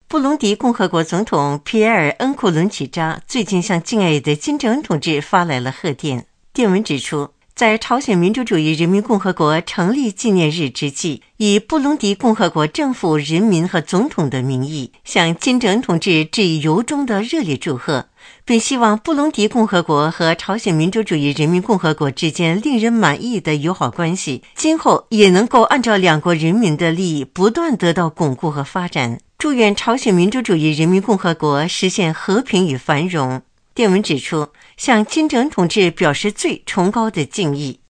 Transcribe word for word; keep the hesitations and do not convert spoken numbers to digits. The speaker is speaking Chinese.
布隆迪共和国总统皮埃尔·恩库伦齐扎最近向敬爱的金正恩同志发来了贺电。电文指出，在朝鲜民主主义人民共和国成立纪念日之际，以布隆迪共和国政府、人民和总统的名义，向金正恩同志致以由衷的热烈祝贺，并希望布隆迪共和国和朝鲜民主主义人民共和国之间令人满意的友好关系，今后也能够按照两国人民的利益不断得到巩固和发展。祝愿朝鲜民主主义人民共和国实现和平与繁荣。电文指出，向金正恩同志表示最崇高的敬意。